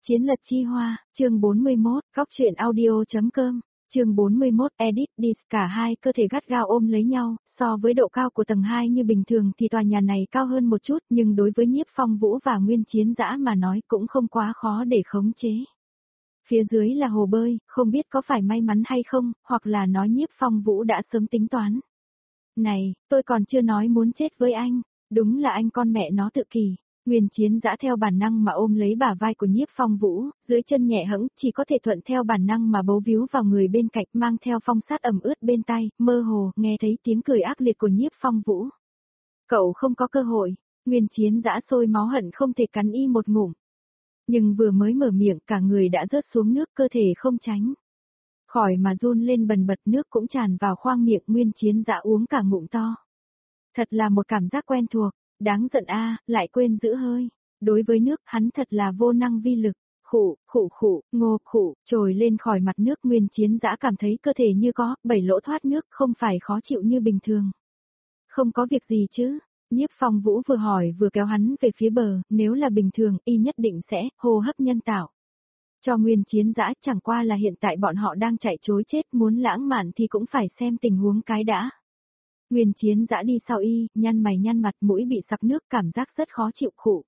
Chiến lật chi hoa, chương 41, góc truyện audio.com, chương 41, edit dis, cả hai cơ thể gắt gao ôm lấy nhau, so với độ cao của tầng 2 như bình thường thì tòa nhà này cao hơn một chút, nhưng đối với Nhiếp Phong Vũ và Nguyên Chiến Dã mà nói cũng không quá khó để khống chế. Phía dưới là hồ bơi, không biết có phải may mắn hay không, hoặc là nói Nhiếp Phong Vũ đã sớm tính toán. Này, tôi còn chưa nói muốn chết với anh, đúng là anh con mẹ nó tự kỷ. Nguyên Chiến Dã theo bản năng mà ôm lấy bả vai của Nhiếp Phong Vũ, dưới chân nhẹ hẫng, chỉ có thể thuận theo bản năng mà bấu víu vào người bên cạnh, mang theo phong sát ẩm ướt bên tai, mơ hồ nghe thấy tiếng cười ác liệt của Nhiếp Phong Vũ. Cậu không có cơ hội. Nguyên Chiến Dã sôi máu hận không thể cắn y một ngụm. Nhưng vừa mới mở miệng, cả người đã rớt xuống nước, cơ thể không tránh khỏi mà run lên bần bật, nước cũng tràn vào khoang miệng. Nguyên Chiến Dã uống cả ngụm to. Thật là một cảm giác quen thuộc. Đáng giận a, lại quên giữ hơi. Đối với nước, hắn thật là vô năng vi lực. Khụ, ngô khụ, trồi lên khỏi mặt nước. Nguyên Chiến Dã cảm thấy cơ thể như có 7 lỗ thoát nước, không phải khó chịu như bình thường. Không có việc gì chứ? Nhiếp Phong Vũ vừa hỏi vừa kéo hắn về phía bờ, nếu là bình thường, y nhất định sẽ hô hấp nhân tạo. Cho Nguyên Chiến Dã, chẳng qua là hiện tại bọn họ đang chạy trối chết, muốn lãng mạn thì cũng phải xem tình huống cái đã. Nguyên Chiến Dã đi sau y, nhăn mày nhăn mặt, mũi bị sặc nước, cảm giác rất khó chịu. Khụ.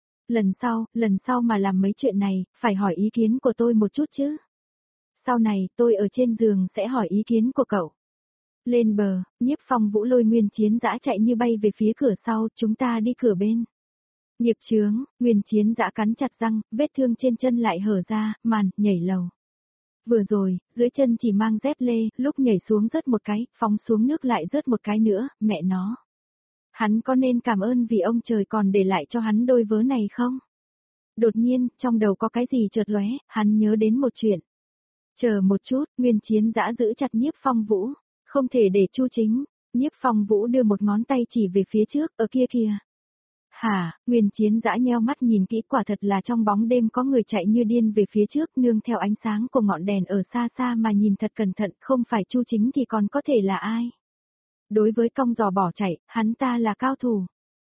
Lần sau mà làm mấy chuyện này, phải hỏi ý kiến của tôi một chút chứ. Sau này, tôi ở trên giường sẽ hỏi ý kiến của cậu. Lên bờ, Nhiếp Phong Vũ lôi Nguyên Chiến Dã chạy như bay về phía cửa sau, chúng ta đi cửa bên. Nghiệp chướng, Nguyên Chiến Dã cắn chặt răng, vết thương trên chân lại hở ra, nhảy lầu. Vừa rồi, dưới chân chỉ mang dép lê, lúc nhảy xuống rớt một cái, phóng xuống nước lại rớt một cái nữa, mẹ nó. Hắn có nên cảm ơn vì ông trời còn để lại cho hắn đôi vớ này không? Đột nhiên, trong đầu có cái gì chợt lóe, hắn nhớ đến một chuyện. Chờ một chút, Nguyên Chiến Dã giữ chặt Nhiếp Phong Vũ, không thể để Chu Chính. Nhiếp Phong Vũ đưa một ngón tay chỉ về phía trước, ở kia kìa. Hả, Nguyên Chiến Dã nheo mắt nhìn kỹ, quả thật là trong bóng đêm có người chạy như điên về phía trước, nương theo ánh sáng của ngọn đèn ở xa xa mà nhìn thật cẩn thận, không phải Chu Chính thì còn có thể là ai? Đối với cong giò bỏ chạy, hắn ta là cao thủ.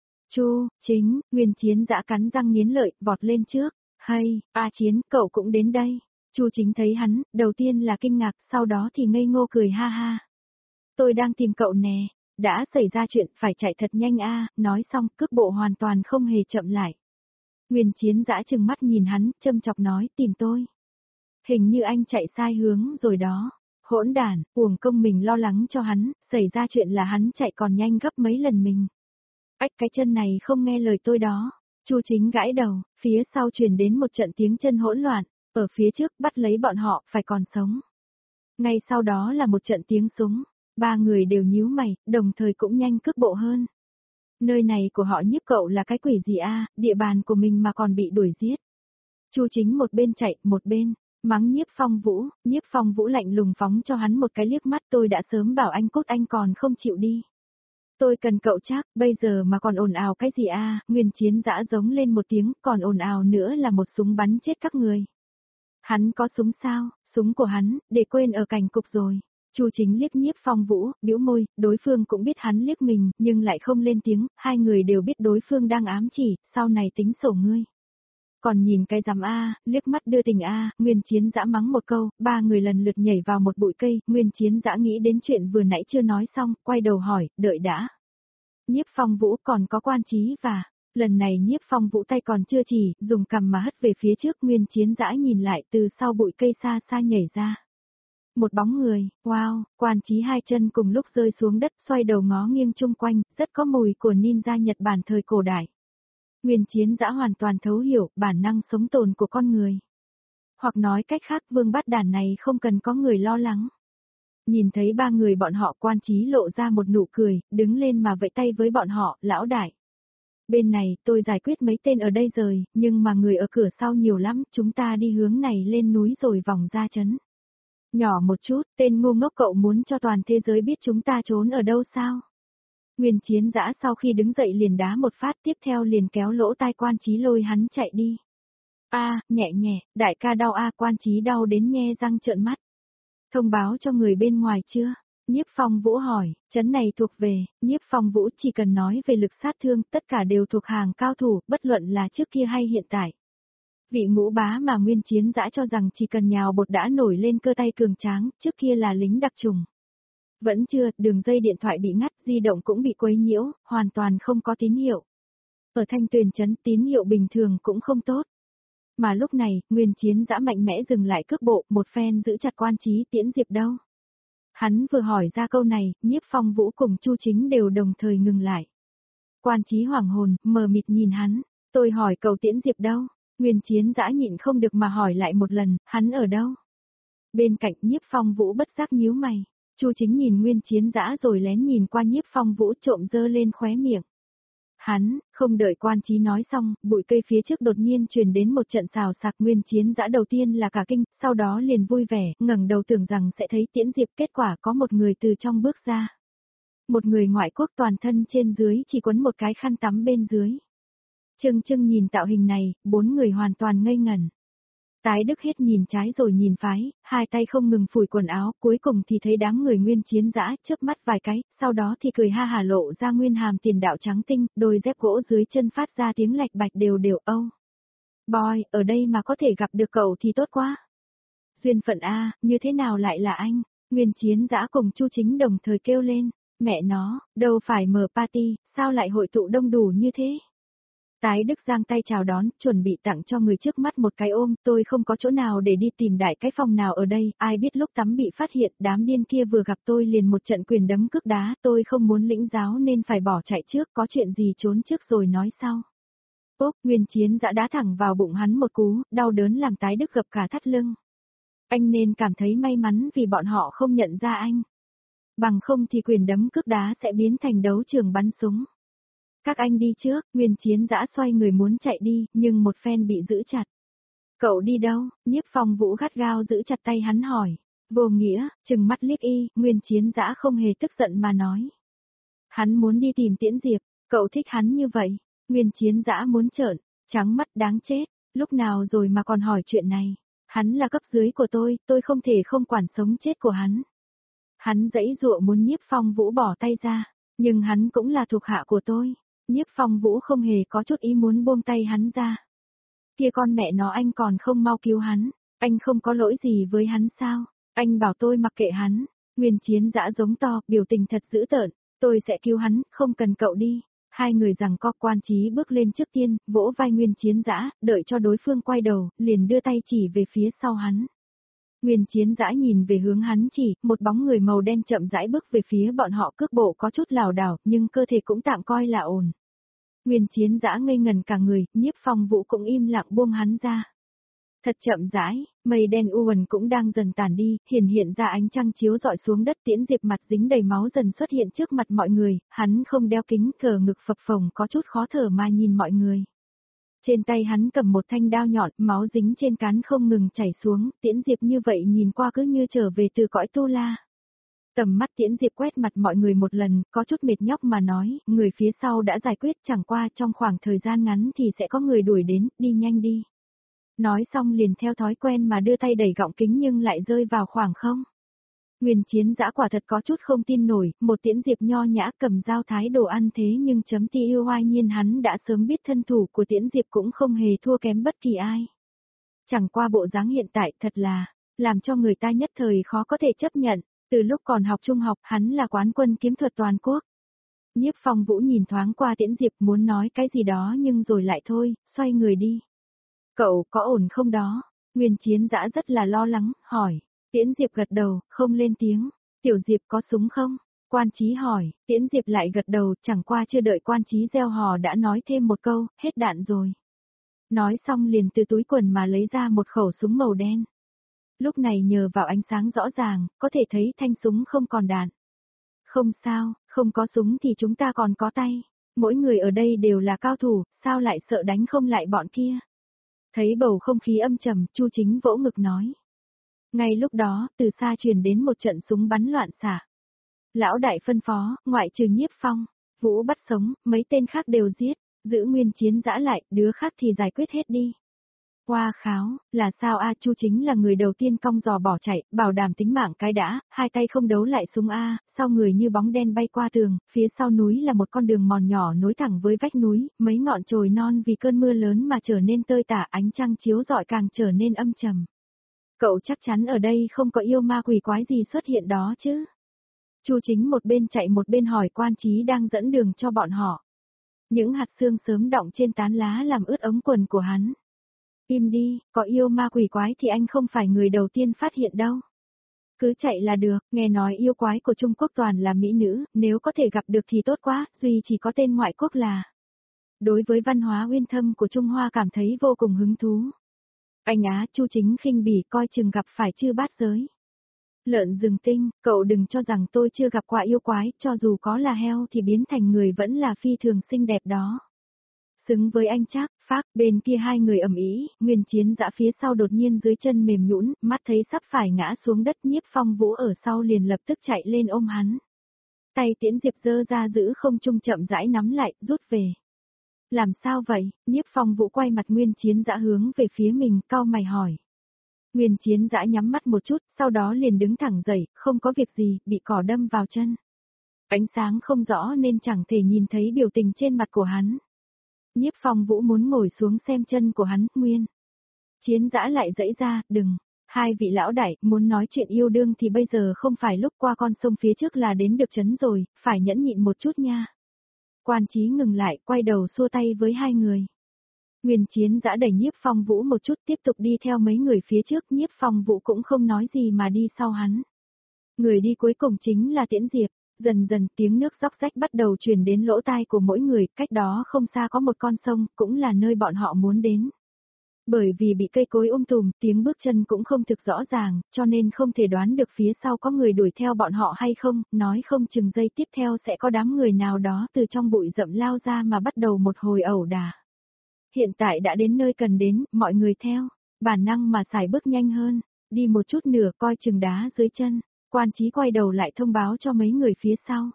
Chu Chính, Nguyên Chiến Dã cắn răng nghiến lợi, vọt lên trước. Hay, A Chiến, cậu cũng đến đây. Chu Chính thấy hắn, đầu tiên là kinh ngạc, sau đó thì ngây ngô cười ha ha. Tôi đang tìm cậu nè. Đã xảy ra chuyện, phải chạy thật nhanh a. Nói xong, cước bộ hoàn toàn không hề chậm lại. Nguyên Chiến Dã trừng mắt nhìn hắn, châm chọc nói, tìm tôi. Hình như anh chạy sai hướng rồi đó. Hỗn đản, uổng công mình lo lắng cho hắn, xảy ra chuyện là hắn chạy còn nhanh gấp mấy lần mình. Ách, cái chân này không nghe lời tôi đó. Chu Chính gãi đầu, phía sau truyền đến một trận tiếng chân hỗn loạn, ở phía trước bắt lấy bọn họ, phải còn sống. Ngay sau đó là một trận tiếng súng. Ba người đều nhíu mày, đồng thời cũng nhanh cước bộ hơn. Nơi này của họ Nhiếp cậu là cái quỷ gì a, địa bàn của mình mà còn bị đuổi giết. Chu Chính một bên chạy, một bên mắng Nhiếp Phong Vũ lạnh lùng phóng cho hắn một cái liếc mắt, tôi đã sớm bảo anh cút anh còn không chịu đi. Tôi cần cậu chắc, bây giờ mà còn ồn ào cái gì a? Nguyên Chiến Dã giống lên một tiếng, còn ồn ào nữa là một súng bắn chết các người. Hắn có súng sao? Súng của hắn, để quên ở cảnh cục rồi. Chu Chính liếc Nhiếp Phong Vũ, bĩu môi, đối phương cũng biết hắn liếc mình, nhưng lại không lên tiếng, hai người đều biết đối phương đang ám chỉ, sau này tính sổ ngươi. Còn nhìn cái rắm a, liếc mắt đưa tình a, Nguyên Chiến Dã mắng một câu, ba người lần lượt nhảy vào một bụi cây, Nguyên Chiến Dã nghĩ đến chuyện vừa nãy chưa nói xong, quay đầu hỏi, đợi đã. Nhiếp Phong Vũ còn có quan trí và, lần này Nhiếp Phong Vũ tay còn chưa chỉ, dùng cằm mà hất về phía trước, Nguyên Chiến Dã nhìn lại từ sau bụi cây xa xa nhảy ra. Một bóng người, wow, quan trí hai chân cùng lúc rơi xuống đất, xoay đầu ngó nghiêng chung quanh, rất có mùi của ninja Nhật Bản thời cổ đại. Nguyên Chiến Dã hoàn toàn thấu hiểu bản năng sống tồn của con người. Hoặc nói cách khác, vương bát đàn này không cần có người lo lắng. Nhìn thấy ba người bọn họ, quan trí lộ ra một nụ cười, đứng lên mà vẫy tay với bọn họ, lão đại. Bên này, tôi giải quyết mấy tên ở đây rồi, nhưng mà người ở cửa sau nhiều lắm, chúng ta đi hướng này lên núi rồi vòng ra trấn. Nhỏ một chút, tên ngu ngốc, cậu muốn cho toàn thế giới biết chúng ta trốn ở đâu sao? Nguyên Chiến Dã sau khi đứng dậy liền đá một phát, tiếp theo liền kéo lỗ tai quan trí lôi hắn chạy đi. A, nhẹ nhẹ, đại ca đau a, quan trí đau đến nhe răng trợn mắt. Thông báo cho người bên ngoài chưa? Nhiếp Phong Vũ hỏi, trấn này thuộc về, Nhiếp Phong Vũ chỉ cần nói về lực sát thương, tất cả đều thuộc hàng cao thủ, bất luận là trước kia hay hiện tại. Vị ngũ bá mà Nguyên Chiến Dã cho rằng chỉ cần nhào bột đã nổi lên cơ tay cường tráng, trước kia là lính đặc trùng. Vẫn chưa, đường dây điện thoại bị ngắt, di động cũng bị quấy nhiễu, hoàn toàn không có tín hiệu. Ở Thanh Tuyền trấn tín hiệu bình thường cũng không tốt. Mà lúc này, Nguyên Chiến Dã mạnh mẽ dừng lại cước bộ, một phen giữ chặt Quan Chí Tiễn Diệp đâu. Hắn vừa hỏi ra câu này, Nhiếp Phong Vũ cùng Chu Chính đều đồng thời ngừng lại. Quan Chí hoảng hồn, mờ mịt nhìn hắn, tôi hỏi cậu Tiễn Diệp đâu? Nguyên Chiến Dã nhịn không được mà hỏi lại một lần, hắn ở đâu? Bên cạnh Nhiếp Phong Vũ bất giác nhíu mày, Chu Chính nhìn Nguyên Chiến Dã rồi lén nhìn qua Nhiếp Phong Vũ trộm giơ lên khóe miệng. Hắn, không đợi Quan Chí nói xong, bụi cây phía trước đột nhiên truyền đến một trận xào xạc. Nguyên Chiến Dã đầu tiên là cả kinh, sau đó liền vui vẻ, ngẩng đầu tưởng rằng sẽ thấy Tiễn Diệp, kết quả có một người từ trong bước ra. Một người ngoại quốc toàn thân trên dưới chỉ quấn một cái khăn tắm bên dưới. Trưng Trưng nhìn tạo hình này, bốn người hoàn toàn ngây ngẩn. Tái Đức hết nhìn trái rồi nhìn phải, hai tay không ngừng phủi quần áo, cuối cùng thì thấy đám người Nguyên Chiến Dã chớp mắt vài cái, sau đó thì cười ha hả lộ ra nguyên hàm tiền đạo trắng tinh, đôi dép gỗ dưới chân phát ra tiếng lạch bạch đều đều. Âu. Boy, ở đây mà có thể gặp được cậu thì tốt quá. Duyên phận a, như thế nào lại là anh? Nguyên Chiến Dã cùng Chu Chính đồng thời kêu lên, mẹ nó, đâu phải mở party, sao lại hội tụ đông đủ như thế? Tái Đức giang tay chào đón, chuẩn bị tặng cho người trước mắt một cái ôm, tôi không có chỗ nào để đi tìm đại cái phòng nào ở đây, ai biết lúc tắm bị phát hiện, đám điên kia vừa gặp tôi liền một trận quyền đấm cước đá, tôi không muốn lĩnh giáo nên phải bỏ chạy trước, có chuyện gì trốn trước rồi nói sau. Ốp, Nguyên Chiến Dã đá thẳng vào bụng hắn một cú, đau đớn làm Tái Đức gập cả thắt lưng. Anh nên cảm thấy may mắn vì bọn họ không nhận ra anh. Bằng không thì quyền đấm cước đá sẽ biến thành đấu trường bắn súng. Các anh đi trước, Nguyên Chiến Dã xoay người muốn chạy đi, nhưng một phen bị giữ chặt. Cậu đi đâu? Nhiếp Phong Vũ gắt gao giữ chặt tay hắn hỏi. Vô nghĩa, trừng mắt liếc y, Nguyên Chiến Dã không hề tức giận mà nói. Hắn muốn đi tìm Tiễn Diệp, cậu thích hắn như vậy. Nguyên Chiến Dã muốn trợn, trắng mắt đáng chết, lúc nào rồi mà còn hỏi chuyện này. Hắn là cấp dưới của tôi không thể không quản sống chết của hắn. Hắn giãy giụa muốn Nhiếp Phong Vũ bỏ tay ra, nhưng hắn cũng là thuộc hạ của tôi. Nhiếp Phong Vũ không hề có chút ý muốn buông tay hắn ra. Kia con mẹ nó, anh còn không mau cứu hắn, anh không có lỗi gì với hắn sao? Anh bảo tôi mặc kệ hắn. Nguyên Chiến Dã giống to, biểu tình thật dữ tợn, tôi sẽ cứu hắn, không cần cậu đi. Hai người giằng co. Quan Chí bước lên trước tiên, vỗ vai Nguyên Chiến Dã, đợi cho đối phương quay đầu, liền đưa tay chỉ về phía sau hắn. Nguyên Chiến Dã nhìn về hướng hắn chỉ, một bóng người màu đen chậm rãi bước về phía bọn họ, cước bộ có chút lảo đảo, nhưng cơ thể cũng tạm coi là ổn. Nguyên Chiến Dã ngây ngần cả người, Nhiếp Phong Vũ cũng im lặng buông hắn ra. Thật chậm rãi, mây đen u uẩn cũng đang dần tản đi, hiện ra ánh trăng chiếu rọi xuống đất. Tiễn Diệp mặt dính đầy máu dần xuất hiện trước mặt mọi người, hắn không đeo kính, thở ngực phập phồng có chút khó thở mà nhìn mọi người. Trên tay hắn cầm một thanh đao nhọn, máu dính trên cán không ngừng chảy xuống, Tiễn Diệp như vậy nhìn qua cứ như trở về từ cõi tu la. Tầm mắt Tiễn Diệp quét mặt mọi người một lần, có chút mệt nhóc mà nói, người phía sau đã giải quyết, chẳng qua trong khoảng thời gian ngắn thì sẽ có người đuổi đến, đi nhanh đi. Nói xong liền theo thói quen mà đưa tay đẩy gọng kính nhưng lại rơi vào khoảng không. Nguyên Chiến Dã quả thật có chút không tin nổi, một Tiễn Diệp nho nhã cầm dao thái đồ ăn thế nhưng chấm tiêu oai nhiên hắn đã sớm biết thân thủ của Tiễn Diệp cũng không hề thua kém bất kỳ ai. Chẳng qua bộ dáng hiện tại thật là, làm cho người ta nhất thời khó có thể chấp nhận, từ lúc còn học trung học hắn là quán quân kiếm thuật toàn quốc. Nhiếp Phong Vũ nhìn thoáng qua Tiễn Diệp muốn nói cái gì đó nhưng rồi lại thôi, xoay người đi. Cậu có ổn không đó? Nguyên Chiến Dã rất là lo lắng, hỏi. Tiễn Diệp gật đầu, không lên tiếng. Tiểu Diệp có súng không? Quan Chí hỏi, Tiễn Diệp lại gật đầu, chẳng qua chưa đợi Quan Chí gieo hò đã nói thêm một câu, hết đạn rồi. Nói xong liền từ túi quần mà lấy ra một khẩu súng màu đen. Lúc này nhờ vào ánh sáng rõ ràng, có thể thấy thanh súng không còn đạn. Không sao, không có súng thì chúng ta còn có tay. Mỗi người ở đây đều là cao thủ, sao lại sợ đánh không lại bọn kia? Thấy bầu không khí âm trầm, Chu Chính vỗ ngực nói. Ngay lúc đó, từ xa truyền đến một trận súng bắn loạn xạ. Lão đại phân phó, ngoại trừ Nhiếp Phong, Vũ bắt sống, mấy tên khác đều giết, giữ Nguyên Chiến Dã lại, đứa khác thì giải quyết hết đi. Qua kháo, là sao a? Chu Chính là người đầu tiên cong giò bỏ chạy, bảo đảm tính mạng cái đã, hai tay không đấu lại súng a, sau người như bóng đen bay qua tường, phía sau núi là một con đường mòn nhỏ nối thẳng với vách núi, mấy ngọn chồi non vì cơn mưa lớn mà trở nên tơi tả, ánh trăng chiếu rọi càng trở nên âm trầm. Cậu chắc chắn ở đây không có yêu ma quỷ quái gì xuất hiện đó chứ? Chu Chính một bên chạy một bên hỏi quan trí đang dẫn đường cho bọn họ. Những hạt sương sớm đọng trên tán lá làm ướt ống quần của hắn. Im đi, có yêu ma quỷ quái thì anh không phải người đầu tiên phát hiện đâu. Cứ chạy là được, nghe nói yêu quái của Trung Quốc toàn là mỹ nữ, nếu có thể gặp được thì tốt quá, duy chỉ có tên ngoại quốc là. Đối với văn hóa uyên thâm của Trung Hoa cảm thấy vô cùng hứng thú. Anh á, Chu Chính khinh bỉ coi chừng gặp phải chư bát giới. Lợn rừng tinh, cậu đừng cho rằng tôi chưa gặp qua yêu quái, cho dù có là heo thì biến thành người vẫn là phi thường xinh đẹp đó. Xứng với anh Trác, Phác, bên kia hai người ầm ĩ, Nguyên Chiến Dã phía sau đột nhiên dưới chân mềm nhũn, mắt thấy sắp phải ngã xuống đất, Nhiếp Phong Vũ ở sau liền lập tức chạy lên ôm hắn. Tay Tiễn Diệp giơ ra giữ không trung chậm rãi nắm lại, rút về. Làm sao vậy? Nhiếp Phong Vũ quay mặt Nguyên Chiến Dã hướng về phía mình, cau mày hỏi. Nguyên Chiến Dã nhắm mắt một chút, sau đó liền đứng thẳng dậy, không có việc gì, bị cỏ đâm vào chân. Ánh sáng không rõ nên chẳng thể nhìn thấy biểu tình trên mặt của hắn. Nhiếp Phong Vũ muốn ngồi xuống xem chân của hắn, Nguyên Chiến Dã lại dãy ra, đừng. Hai vị lão đại, muốn nói chuyện yêu đương thì bây giờ không phải lúc, qua con sông phía trước là đến được trấn rồi, phải nhẫn nhịn một chút nha. Quan Chí ngừng lại, quay đầu xua tay với hai người. Nguyên Chiến Dã đẩy Nhiếp Phong Vũ một chút tiếp tục đi theo mấy người phía trước, Nhiếp Phong Vũ cũng không nói gì mà đi sau hắn. Người đi cuối cùng chính là Tiễn Diệp. Dần dần tiếng nước róc rách bắt đầu truyền đến lỗ tai của mỗi người, cách đó không xa có một con sông, cũng là nơi bọn họ muốn đến. Bởi vì bị cây cối tùm, tiếng bước chân cũng không thực rõ ràng, cho nên không thể đoán được phía sau có người đuổi theo bọn họ hay không, nói không chừng giây tiếp theo sẽ có đám người nào đó từ trong bụi rậm lao ra mà bắt đầu một hồi ẩu đả. Hiện tại đã đến nơi cần đến, mọi người theo, bản năng mà sải bước nhanh hơn, đi một chút nữa coi chừng đá dưới chân. Quan Chí quay đầu lại thông báo cho mấy người phía sau.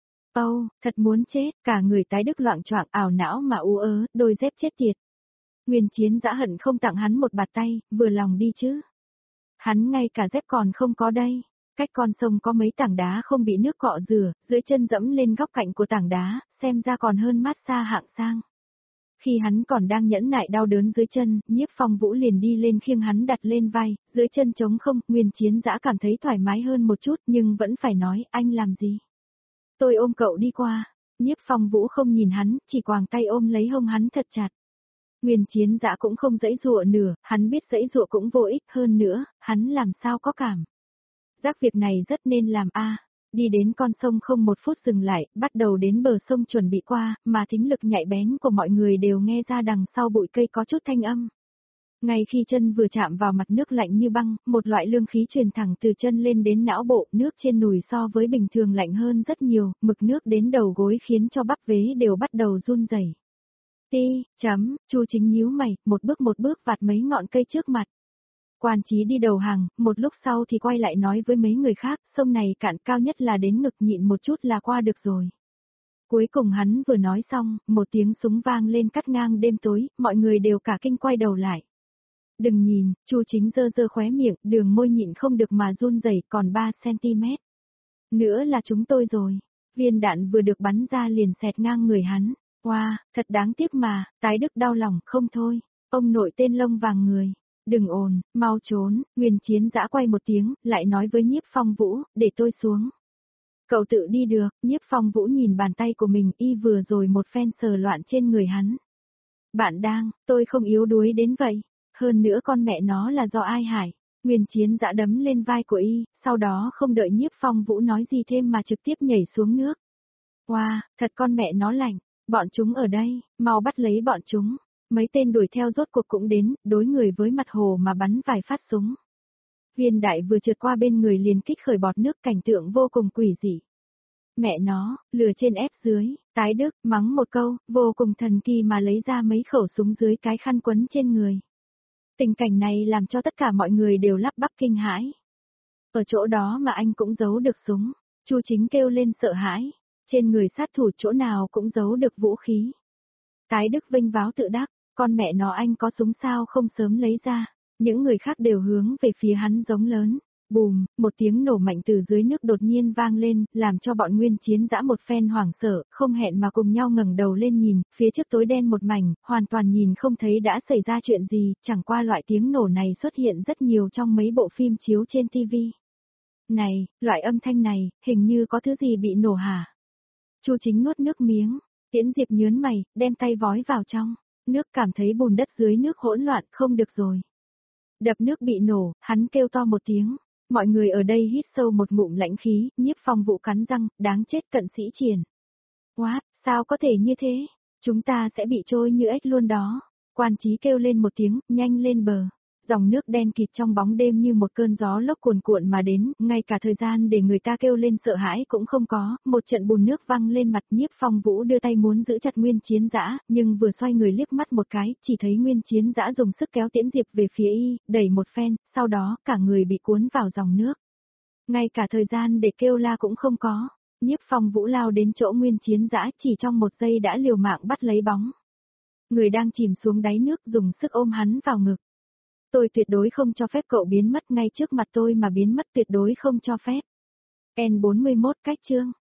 Thật muốn chết, cả người tái đức loạng choạng ảo não mà u ớ, đôi dép chết tiệt. Nguyên Chiến Dã hận không tặng hắn một bạt tay, vừa lòng đi chứ. Hắn ngay cả dép còn không có đây. Cách con sông có mấy tảng đá không bị nước cọ rửa, dưới chân dẫm lên góc cạnh của tảng đá, xem ra còn hơn massage hạng sang. Khi hắn còn đang nhẫn nại đau đớn dưới chân, Nhiếp Phong Vũ liền đi lên khiêng hắn đặt lên vai, dưới chân trống không, Nguyên Chiến Dã cảm thấy thoải mái hơn một chút nhưng vẫn phải nói, anh làm gì? Tôi ôm cậu đi qua. Nhiếp Phong Vũ không nhìn hắn, chỉ quàng tay ôm lấy hông hắn thật chặt. Nguyên Chiến Dã cũng không giãy giụa nửa, hắn biết giãy giụa cũng vô ích, hơn nữa, hắn làm sao có cảm giác việc này rất nên làm a. Đi đến con sông không một phút dừng lại, bắt đầu đến bờ sông chuẩn bị qua, mà thính lực nhạy bén của mọi người đều nghe ra đằng sau bụi cây có chút thanh âm. Ngay khi chân vừa chạm vào mặt nước lạnh như băng, một loại lương khí truyền thẳng từ chân lên đến não bộ, nước trên nùi so với bình thường lạnh hơn rất nhiều, mực nước đến đầu gối khiến cho bắp vế đều bắt đầu run rẩy. Chu Chính nhíu mày, một bước vạt mấy ngọn cây trước mặt. Quan Chí đi đầu hàng, một lúc sau thì quay lại nói với mấy người khác, sông này cạn cao nhất là đến ngực, nhịn một chút là qua được rồi. Cuối cùng hắn vừa nói xong, một tiếng súng vang lên cắt ngang đêm tối, mọi người đều cả kinh quay đầu lại. Đừng nhìn, Chu Chính giơ giơ khóe miệng, đường môi nhịn không được mà run rẩy, còn 3 cm. Nữa là chúng tôi rồi. Viên đạn vừa được bắn ra liền xẹt ngang người hắn. Wow, thật đáng tiếc mà, Tái Đức đau lòng, không thôi. Ông nội tên lông vàng người. Đừng ồn, mau trốn. Nguyên Chiến Dã quay một tiếng, lại nói với Nhiếp Phong Vũ, để tôi xuống. Cậu tự đi được. Nhiếp Phong Vũ nhìn bàn tay của mình, y vừa rồi một phen sờ loạn trên người hắn. Bạn đang, tôi không yếu đuối đến vậy. Hơn nữa con mẹ nó là do ai hại? Nguyên Chiến Dã đấm lên vai của y, sau đó không đợi Nhiếp Phong Vũ nói gì thêm mà trực tiếp nhảy xuống nước. Wow, thật con mẹ nó lạnh. Bọn chúng ở đây, mau bắt lấy bọn chúng. Mấy tên đuổi theo rốt cuộc cũng đến, đối người với mặt hồ mà bắn vài phát súng. Viên đại vừa trượt qua bên người liền kích khởi bọt nước, cảnh tượng vô cùng quỷ dị. Mẹ nó, lừa trên ép dưới, Tái Đức, mắng một câu, vô cùng thần kỳ mà lấy ra mấy khẩu súng dưới cái khăn quấn trên người. Tình cảnh này làm cho tất cả mọi người đều lắp bắp kinh hãi. Ở chỗ đó mà anh cũng giấu được súng, Chu Chính kêu lên sợ hãi, trên người sát thủ chỗ nào cũng giấu được vũ khí. Tái Đức vênh váo tự đắc, Con mẹ nó anh có súng sao không sớm lấy ra. Những người khác đều hướng về phía hắn giống lớn. Bùm, một tiếng nổ mạnh từ dưới nước đột nhiên vang lên, làm cho bọn Nguyên Chiến dã một phen hoảng sợ, không hẹn mà cùng nhau ngẩng đầu lên nhìn, phía trước tối đen một mảnh, hoàn toàn nhìn không thấy đã xảy ra chuyện gì, chẳng qua loại tiếng nổ này xuất hiện rất nhiều trong mấy bộ phim chiếu trên TV. Này, loại âm thanh này, hình như có thứ gì bị nổ hả? Chu Chính nuốt nước miếng, Tiễn Diệp nhớn mày, đem tay vói vào trong, nước cảm thấy bùn đất dưới nước hỗn loạn, không được rồi. Đập nước bị nổ, hắn kêu to một tiếng. Mọi người ở đây hít sâu một ngụm lãnh khí, Nhiếp Phong Vũ cắn răng, đáng chết Cận Sĩ Triển. What, sao có thể như thế? Chúng ta sẽ bị trôi như ếch luôn đó. Quan Chí kêu lên một tiếng, nhanh lên bờ. Dòng nước đen kịt trong bóng đêm như một cơn gió lốc cuồn cuộn mà đến, ngay cả thời gian để người ta kêu lên sợ hãi cũng không có, một trận bùn nước văng lên mặt. Nhiếp Phong Vũ đưa tay muốn giữ chặt Nguyên Chiến Dã, nhưng vừa xoay người liếc mắt một cái, chỉ thấy Nguyên Chiến Dã dùng sức kéo Tiễn Diệp về phía y, đẩy một phen, sau đó cả người bị cuốn vào dòng nước. Ngay cả thời gian để kêu la cũng không có. Nhiếp Phong Vũ lao đến chỗ Nguyên Chiến Dã, chỉ trong một giây đã liều mạng bắt lấy bóng. Người đang chìm xuống đáy nước dùng sức ôm hắn vào ngực. Tôi tuyệt đối không cho phép cậu biến mất ngay trước mặt tôi mà biến mất, tuyệt đối không cho phép. N41 cách chương